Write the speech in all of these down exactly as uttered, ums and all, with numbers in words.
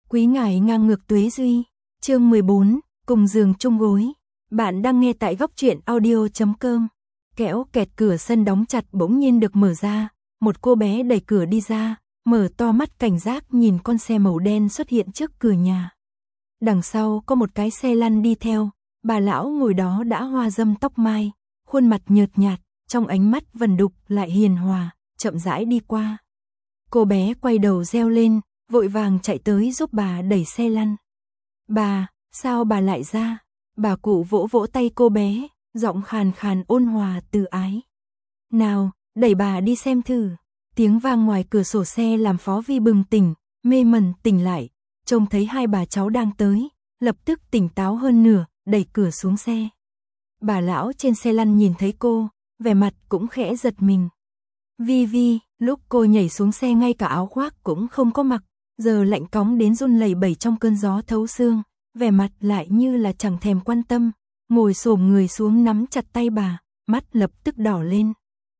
Quý ngài ngang ngược tuế duy, chương mười bốn, cùng giường chung gối. Bạn đang nghe tại góc truyện audio chấm com. Kẽo kẹt cửa sân đóng chặt bỗng nhiên được mở ra, một cô bé đẩy cửa đi ra, mở to mắt cảnh giác nhìn con xe màu đen xuất hiện trước cửa nhà. Đằng sau có một cái xe lăn đi theo, bà lão ngồi đó đã hoa râm tóc mai, khuôn mặt nhợt nhạt, trong ánh mắt vần đục lại hiền hòa, chậm rãi đi qua. Cô bé quay đầu reo lên, vội vàng chạy tới giúp bà đẩy xe lăn. Bà, sao bà lại ra? Bà cụ vỗ vỗ tay cô bé, giọng khàn khàn ôn hòa từ ái. Nào, đẩy bà đi xem thử. Tiếng vang ngoài cửa sổ xe làm Phó Vi bừng tỉnh, mê mẩn tỉnh lại, trông thấy hai bà cháu đang tới, lập tức tỉnh táo hơn nửa, đẩy cửa xuống xe. Bà lão trên xe lăn nhìn thấy cô, vẻ mặt cũng khẽ giật mình. Vi Vi, lúc cô nhảy xuống xe ngay cả áo khoác cũng không có mặc, giờ lạnh cóng đến run lẩy bẩy trong cơn gió thấu xương, vẻ mặt lại như là chẳng thèm quan tâm, ngồi xổm người xuống nắm chặt tay bà, mắt lập tức đỏ lên.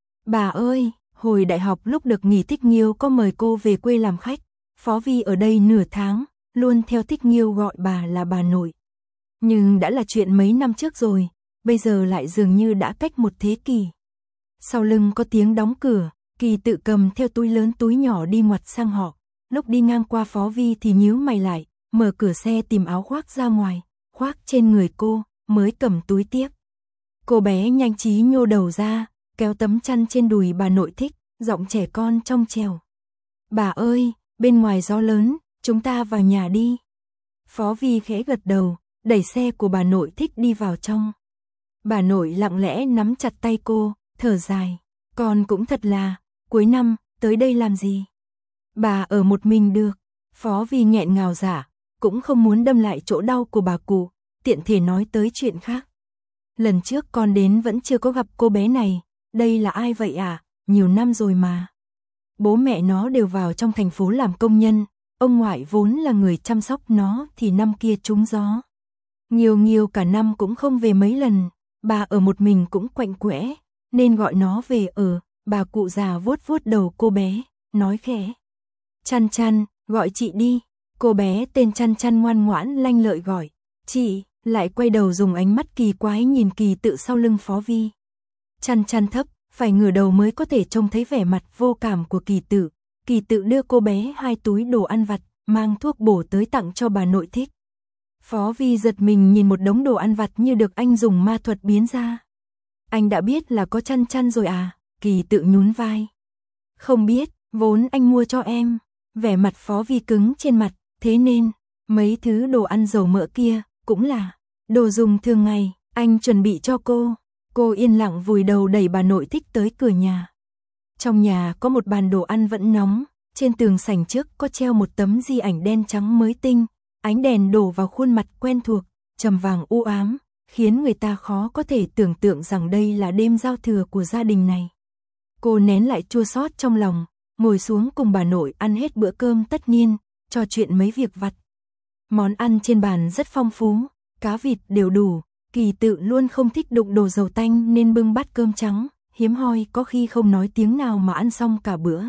Bà ơi, hồi đại học lúc được nghỉ Thích Nghiêu có mời cô về quê làm khách, Phó Vi ở đây nửa tháng, luôn theo Thích Nghiêu gọi bà là bà nội. Nhưng đã là chuyện mấy năm trước rồi, bây giờ lại dường như đã cách một thế kỷ. Sau lưng có tiếng đóng cửa, Kỳ tự cầm theo túi lớn túi nhỏ đi ngoặt sang họ. Lúc đi ngang qua Phó Vi thì nhíu mày lại, mở cửa xe tìm áo khoác ra ngoài, khoác trên người cô, mới cầm túi tiếp. Cô bé nhanh trí nhô đầu ra, kéo tấm chăn trên đùi bà nội thích, giọng trẻ con trong trèo. Bà ơi, bên ngoài gió lớn, chúng ta vào nhà đi. Phó Vi khẽ gật đầu, đẩy xe của bà nội thích đi vào trong. Bà nội lặng lẽ nắm chặt tay cô, thở dài. Con cũng thật là, cuối năm, tới đây làm gì? Bà ở một mình được. Phó Vi nghẹn ngào giả, cũng không muốn đâm lại chỗ đau của bà cụ, tiện thể nói tới chuyện khác. Lần trước con đến vẫn chưa có gặp cô bé này, đây là ai vậy à? Nhiều năm rồi mà. Bố mẹ nó đều vào trong thành phố làm công nhân, ông ngoại vốn là người chăm sóc nó thì năm kia trúng gió. Nhiều nhiều cả năm cũng không về mấy lần, bà ở một mình cũng quạnh quẽ, nên gọi nó về ở. Bà cụ già vuốt vuốt đầu cô bé, nói khẽ. Chăn Chăn, gọi chị đi. Cô bé tên Chăn Chăn ngoan ngoãn lanh lợi gọi. Chị, lại quay đầu dùng ánh mắt kỳ quái nhìn Kỳ tự sau lưng Phó Vi. Chăn Chăn thấp, phải ngửa đầu mới có thể trông thấy vẻ mặt vô cảm của Kỳ tự. Kỳ tự đưa cô bé hai túi đồ ăn vặt, mang thuốc bổ tới tặng cho bà nội thích. Phó Vi giật mình nhìn một đống đồ ăn vặt như được anh dùng ma thuật biến ra. Anh đã biết là có Chăn Chăn rồi à? Kỳ tự nhún vai. Không biết, vốn anh mua cho em. Vẻ mặt Phó Vi cứng trên mặt, thế nên, mấy thứ đồ ăn dầu mỡ kia, cũng là đồ dùng thường ngày, anh chuẩn bị cho cô. Cô yên lặng vùi đầu đẩy bà nội thích tới cửa nhà. Trong nhà có một bàn đồ ăn vẫn nóng, trên tường sảnh trước có treo một tấm di ảnh đen trắng mới tinh, ánh đèn đổ vào khuôn mặt quen thuộc, trầm vàng u ám, khiến người ta khó có thể tưởng tượng rằng đây là đêm giao thừa của gia đình này. Cô nén lại chua xót trong lòng, ngồi xuống cùng bà nội ăn hết bữa cơm tất niên, trò chuyện mấy việc vặt. Món ăn trên bàn rất phong phú, cá vịt đều đủ, Kỳ tự luôn không thích đụng đồ dầu tanh nên bưng bát cơm trắng, hiếm hoi có khi không nói tiếng nào mà ăn xong cả bữa.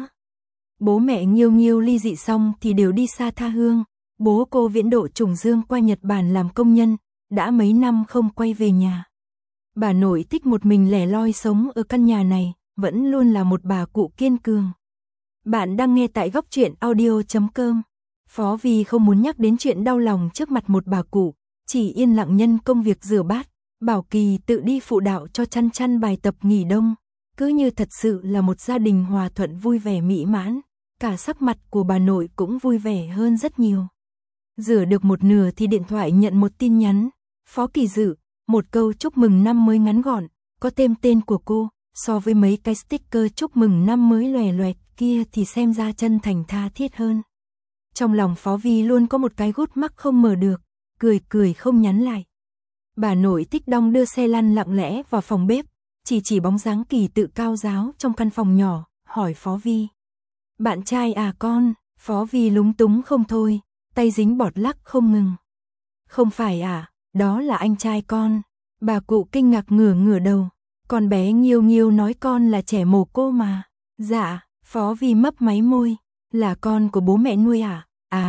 Bố mẹ Nghiêu Nghiêu ly dị xong thì đều đi xa tha hương, bố cô viễn độ trùng dương qua Nhật Bản làm công nhân, đã mấy năm không quay về nhà. Bà nội thích một mình lẻ loi sống ở căn nhà này, vẫn luôn là một bà cụ kiên cường. Bạn đang nghe tại góc truyện audio chấm com. Phó Vi không muốn nhắc đến chuyện đau lòng trước mặt một bà cụ, chỉ yên lặng nhân công việc rửa bát, bảo Kỳ tự đi phụ đạo cho Chăn Chăn bài tập nghỉ đông, cứ như thật sự là một gia đình hòa thuận vui vẻ mỹ mãn, cả sắc mặt của bà nội cũng vui vẻ hơn rất nhiều. Rửa được một nửa thì điện thoại nhận một tin nhắn, Phó Kỳ Dự, một câu chúc mừng năm mới ngắn gọn, có thêm tên của cô, so với mấy cái sticker chúc mừng năm mới lòe loẹt kia thì xem ra chân thành tha thiết hơn. Trong lòng Phó Vi luôn có một cái gút mắc không mở được, cười cười không nhắn lại. Bà nội thích đong đưa xe lăn lặng lẽ vào phòng bếp, chỉ chỉ bóng dáng Kỳ tự cao ráo trong căn phòng nhỏ, hỏi Phó Vi. Bạn trai à con? Phó Vi lúng túng không thôi, tay dính bọt lắc không ngừng. Không phải à, đó là anh trai con. Bà cụ kinh ngạc ngửa ngửa đầu, con bé Nghiêu Nghiêu nói con là trẻ mồ cô mà. Dạ, Phó Vi mấp máy môi, là con của bố mẹ nuôi à? À,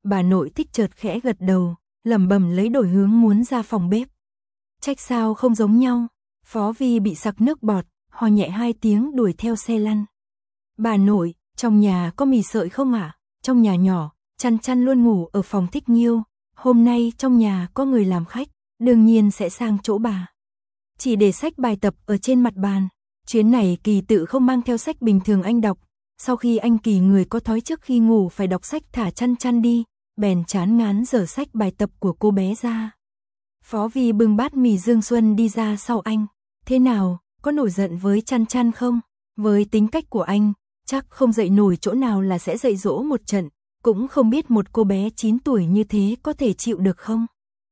Bà nội Thích chợt khẽ gật đầu, lẩm bẩm lấy đổi hướng muốn ra phòng bếp. Trách sao không giống nhau, Phó Vi bị sặc nước bọt, ho nhẹ hai tiếng đuổi theo xe lăn. Bà nội, trong nhà có mì sợi không ạ? À? Trong nhà nhỏ, Chăn Chăn luôn ngủ ở phòng Thích Nghiêu, hôm nay trong nhà có người làm khách, đương nhiên sẽ sang chỗ bà. Chỉ để sách bài tập ở trên mặt bàn, chuyến này Kỳ Tự không mang theo sách bình thường anh đọc, sau khi anh Kỳ người có thói trước khi ngủ phải đọc sách thả Chăn Chăn đi, bèn chán ngán dở sách bài tập của cô bé ra. Phó Vi bưng bát mì Dương Xuân đi ra sau anh, thế nào, có nổi giận với Chăn Chăn không? Với tính cách của anh, chắc không dạy nổi chỗ nào là sẽ dạy dỗ một trận, cũng không biết một cô bé chín tuổi như thế có thể chịu được không?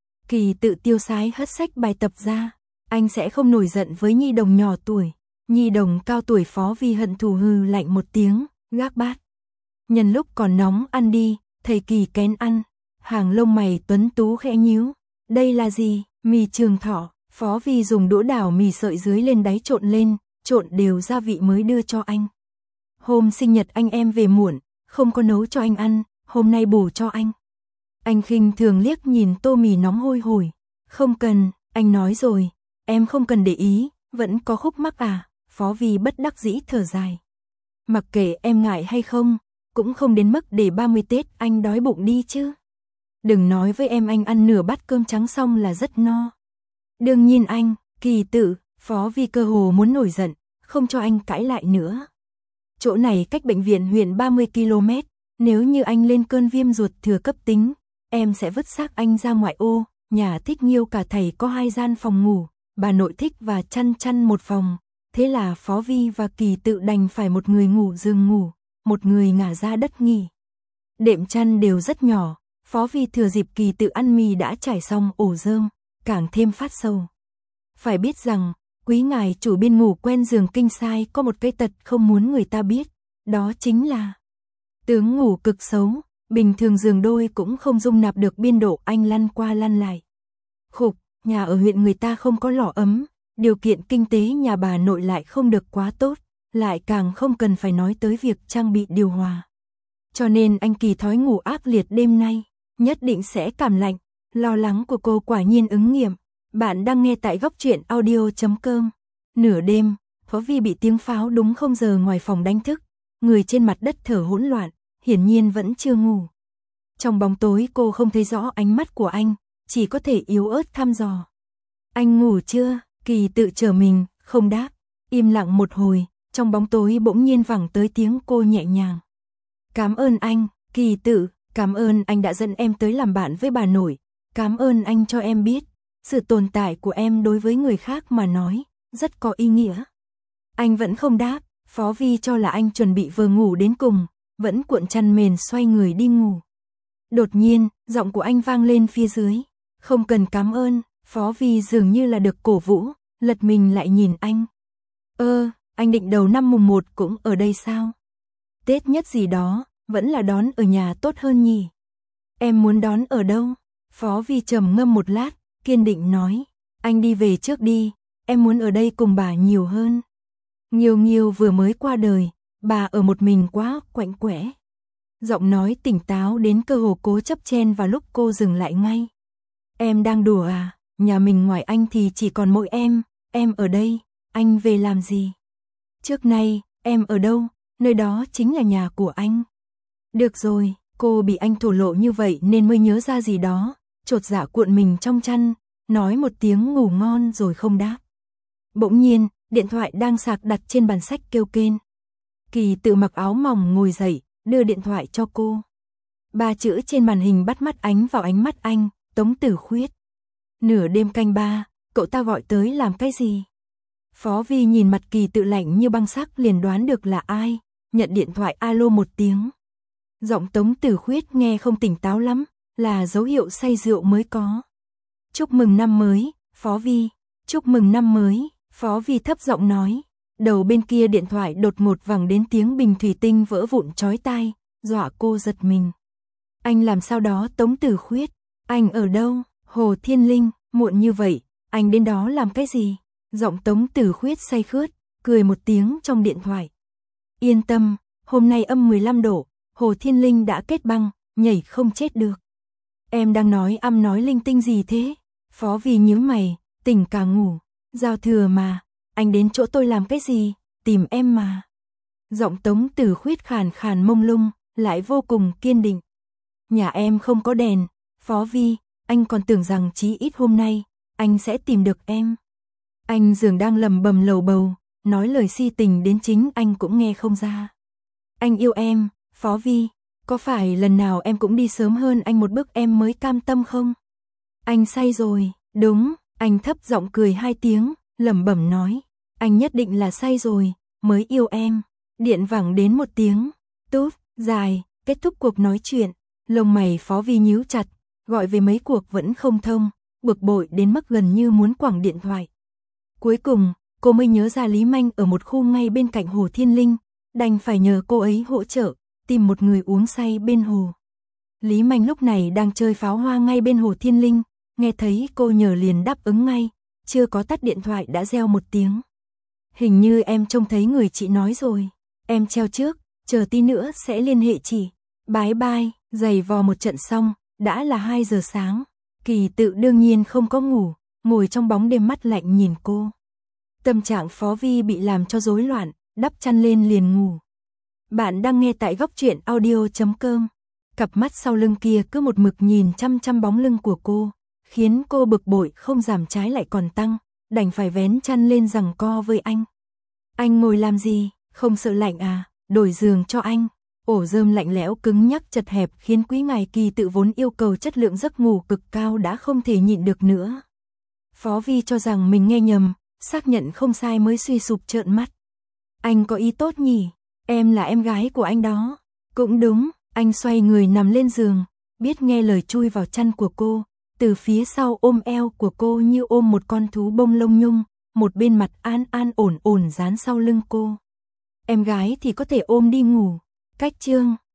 Kỳ Tự tiêu sái hất sách bài tập ra, anh sẽ không nổi giận với nhi đồng nhỏ tuổi. Nhi đồng cao tuổi. Phó Vi hận thù hừ lạnh một tiếng, gác bát. Nhân lúc còn nóng ăn đi, thầy Kỳ kén ăn. Hàng lông mày tuấn tú khẽ nhíu. Đây là gì? Mì Trường Thọ. Phó Vi dùng đũa đảo mì sợi dưới lên đáy trộn lên, trộn đều gia vị mới đưa cho anh. Hôm sinh nhật anh em về muộn, không có nấu cho anh ăn, hôm nay bù cho anh. Anh khinh thường liếc nhìn tô mì nóng hôi hổi. Không cần, anh nói rồi, em không cần để ý, vẫn có khúc mắc à? Phó Vi bất đắc dĩ thở dài. Mặc kệ em ngại hay không, cũng không đến mức để ba mươi Tết anh đói bụng đi chứ. Đừng nói với em anh ăn nửa bát cơm trắng xong là rất no. Đương nhiên anh, Kỳ Tự, Phó Vi cơ hồ muốn nổi giận, không cho anh cãi lại nữa. Chỗ này cách bệnh viện huyện ba mươi ki lô mét, nếu như anh lên cơn viêm ruột thừa cấp tính, em sẽ vứt xác anh ra ngoại ô. Nhà Thích Nghiêu cả thầy có hai gian phòng ngủ, bà nội Thích và Chăn Chăn một phòng. Thế là Phó Vi và Kỳ Tự đành phải một người ngủ giường ngủ, một người ngả ra đất nghỉ. Đệm chăn đều rất nhỏ, Phó Vi thừa dịp Kỳ Tự ăn mì đã trải xong ổ rơm, càng thêm phát sầu. Phải biết rằng, quý ngài chủ biên ngủ quen giường kinh sai có một cái tật không muốn người ta biết, đó chính là tướng ngủ cực xấu, bình thường giường đôi cũng không dung nạp được biên độ anh lăn qua lăn lại. Khục, nhà ở huyện người ta không có lò ấm. Điều kiện kinh tế nhà bà nội lại không được quá tốt, lại càng không cần phải nói tới việc trang bị điều hòa. Cho nên anh Kỳ thói ngủ ác liệt đêm nay, nhất định sẽ cảm lạnh, lo lắng của cô quả nhiên ứng nghiệm. Bạn đang nghe tại góc truyện audio chấm com. Nửa đêm, Phó Vi bị tiếng pháo đúng không giờ ngoài phòng đánh thức, người trên mặt đất thở hỗn loạn, hiển nhiên vẫn chưa ngủ. Trong bóng tối cô không thấy rõ ánh mắt của anh, chỉ có thể yếu ớt thăm dò. Anh ngủ chưa? Kỳ Tự chờ mình, không đáp, im lặng một hồi, trong bóng tối bỗng nhiên vẳng tới tiếng cô nhẹ nhàng. Cảm ơn anh, Kỳ Tự, cảm ơn anh đã dẫn em tới làm bạn với bà nội, cảm ơn anh cho em biết, sự tồn tại của em đối với người khác mà nói, rất có ý nghĩa. Anh vẫn không đáp, Phó Vi cho là anh chuẩn bị vừa ngủ đến cùng, vẫn cuộn chăn mền xoay người đi ngủ. Đột nhiên, giọng của anh vang lên phía dưới, không cần cảm ơn. Phó Vi dường như là được cổ vũ, lật mình lại nhìn anh. Ơ, anh định đầu năm mùng một cũng ở đây sao? Tết nhất gì đó, vẫn là đón ở nhà tốt hơn nhỉ? Em muốn đón ở đâu? Phó Vi trầm ngâm một lát, kiên định nói. Anh đi về trước đi, em muốn ở đây cùng bà nhiều hơn. Nghiêu Nghiêu vừa mới qua đời, bà ở một mình quá quạnh quẽ. Giọng nói tỉnh táo đến cơ hồ cố chấp chen vào lúc cô dừng lại ngay. Em đang đùa à? Nhà mình ngoài anh thì chỉ còn mỗi em, em ở đây, anh về làm gì? Trước nay, em ở đâu, nơi đó chính là nhà của anh. Được rồi, cô bị anh thổ lộ như vậy nên mới nhớ ra gì đó, chột dạ cuộn mình trong chăn, nói một tiếng ngủ ngon rồi không đáp. Bỗng nhiên, điện thoại đang sạc đặt trên bàn sách kêu kên. Kỳ Tự mặc áo mỏng ngồi dậy, đưa điện thoại cho cô. Ba chữ trên màn hình bắt mắt ánh vào ánh mắt anh, Tống Tử Khuyết. Nửa đêm canh ba, cậu ta gọi tới làm cái gì? Phó Vi nhìn mặt Kỳ Tự lạnh như băng sắc liền đoán được là ai, nhận điện thoại alo một tiếng. Giọng Tống Tử Khuyết nghe không tỉnh táo lắm, là dấu hiệu say rượu mới có. Chúc mừng năm mới, Phó Vi, chúc mừng năm mới, Phó Vi thấp giọng nói. Đầu bên kia điện thoại đột ngột vang đến tiếng bình thủy tinh vỡ vụn chói tai, dọa cô giật mình. Anh làm sao đó Tống Tử Khuyết? Anh ở đâu? Hồ Thiên Linh, muộn như vậy, anh đến đó làm cái gì? Giọng Tống Tử Khuyết say khướt, cười một tiếng trong điện thoại. Yên tâm, hôm nay âm mười lăm độ, Hồ Thiên Linh đã kết băng, nhảy không chết được. Em đang nói âm nói linh tinh gì thế? Phó Vi nhíu mày, tỉnh cả ngủ. Giao thừa mà, anh đến chỗ tôi làm cái gì? Tìm em mà. Giọng Tống Tử Khuyết khàn khàn mông lung, lại vô cùng kiên định. Nhà em không có đèn, Phó Vi, anh còn tưởng rằng chí ít hôm nay, anh sẽ tìm được em. Anh dường đang lầm bầm lầu bầu, nói lời si tình đến chính anh cũng nghe không ra. Anh yêu em, Phó Vi, có phải lần nào em cũng đi sớm hơn anh một bước em mới cam tâm không? Anh say rồi, đúng, anh thấp giọng cười hai tiếng, lẩm bẩm nói, anh nhất định là say rồi, mới yêu em. Điện vẳng đến một tiếng, tút, dài, kết thúc cuộc nói chuyện, lông mày Phó Vi nhíu chặt, gọi về mấy cuộc vẫn không thông, bực bội đến mức gần như muốn quẳng điện thoại. Cuối cùng, cô mới nhớ ra Lý Manh ở một khu ngay bên cạnh Hồ Thiên Linh, đành phải nhờ cô ấy hỗ trợ, tìm một người uống say bên hồ. Lý Manh lúc này đang chơi pháo hoa ngay bên Hồ Thiên Linh, nghe thấy cô nhờ liền đáp ứng ngay, chưa có tắt điện thoại đã reo một tiếng. Hình như em trông thấy người chị nói rồi, em treo trước, chờ tí nữa sẽ liên hệ chị. Bye bye, giày vò một trận xong, đã là hai giờ sáng, Kỳ Tự đương nhiên không có ngủ, ngồi trong bóng đêm mắt lạnh nhìn cô. Tâm trạng Phó Vi bị làm cho rối loạn, đắp chăn lên liền ngủ. Bạn đang nghe tại góc truyện audio chấm com. Cặp mắt sau lưng kia cứ một mực nhìn chăm chăm bóng lưng của cô, khiến cô bực bội không giảm trái lại còn tăng, đành phải vén chăn lên giằng co với anh. Anh ngồi làm gì, không sợ lạnh à, đổi giường cho anh. Ổ rơm lạnh lẽo cứng nhắc chật hẹp khiến Quý Ngài Kỳ Tự vốn yêu cầu chất lượng giấc ngủ cực cao đã không thể nhịn được nữa. Phó Vi cho rằng mình nghe nhầm, xác nhận không sai mới suy sụp trợn mắt. Anh có ý tốt nhỉ, em là em gái của anh đó. Cũng đúng, anh xoay người nằm lên giường, biết nghe lời chui vào chăn của cô, từ phía sau ôm eo của cô như ôm một con thú bông lông nhung, một bên mặt an an ổn ổn dán sau lưng cô. Em gái thì có thể ôm đi ngủ. Cách chương